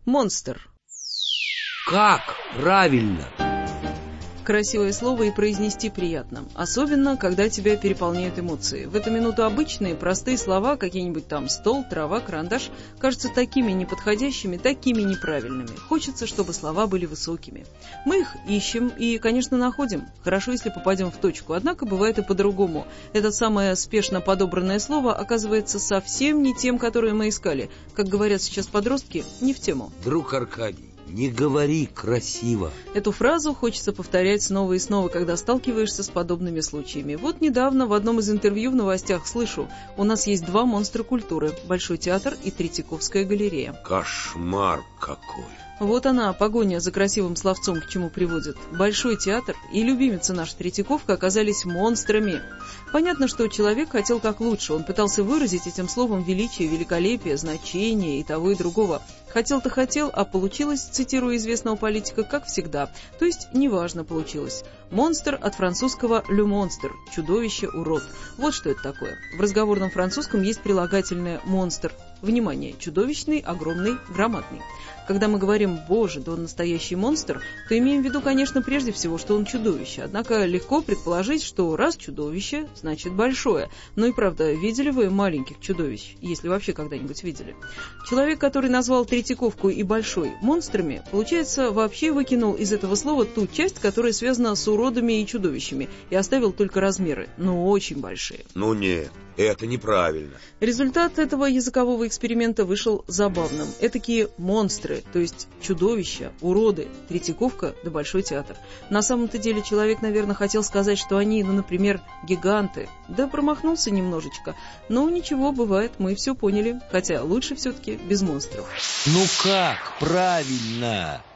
Монстр. Как правильно? Красивое слово и произнести приятно, особенно, когда тебя переполняют эмоции. В эту минуту обычные, простые слова, какие-нибудь там стол, трава, карандаш, кажутся такими неподходящими, такими неправильными. Хочется, чтобы слова были высокими. Мы их ищем и, конечно, находим. Хорошо, если попадем в точку, однако бывает и по-другому. Это самое спешно подобранное слово оказывается совсем не тем, которое мы искали. Как говорят сейчас подростки, не в тему. Друг Аркадий, не говори красиво. Эту фразу хочется повторять снова и снова, когда сталкиваешься с подобными случаями. Вот недавно в одном из интервью в новостях слышу: у нас есть два монстра культуры – Большой театр и Третьяковская галерея. Кошмар какой. Вот она, погоня за красивым словцом, к чему приводит. Большой театр и любимица наша Третьяковка оказались монстрами. Понятно, что человек хотел как лучше. Он пытался выразить этим словом величие, великолепие, значение и того и другого. Хотел-то хотел, а получилось, цитируя известного политика, как всегда. То есть неважно получилось. Монстр от французского «le monstre» – чудовище, урод. Вот что это такое. В разговорном французском есть прилагательное «монстр». Внимание, чудовищный, огромный, громадный. Когда мы говорим «Боже, да он настоящий монстр», то имеем в виду, конечно, прежде всего, что он чудовище. Однако легко предположить, что раз чудовище, значит большое. Ну и правда, видели вы маленьких чудовищ, если вообще когда-нибудь видели? Человек, который назвал Третьяковку и Большой монстрами, получается, вообще выкинул из этого слова ту часть, которая связана с уродами и чудовищами, и оставил только размеры, но очень большие. Ну нет, это неправильно. Результат этого языкового эксперимента вышел забавным. Этакие монстры, то есть чудовища, уроды, Третьяковка да Большой театр. На самом-то деле человек, наверное, хотел сказать, что они, например, гиганты. Да промахнулся немножечко. Но ничего, бывает, мы все поняли. Хотя лучше все-таки без монстров. Ну как правильно?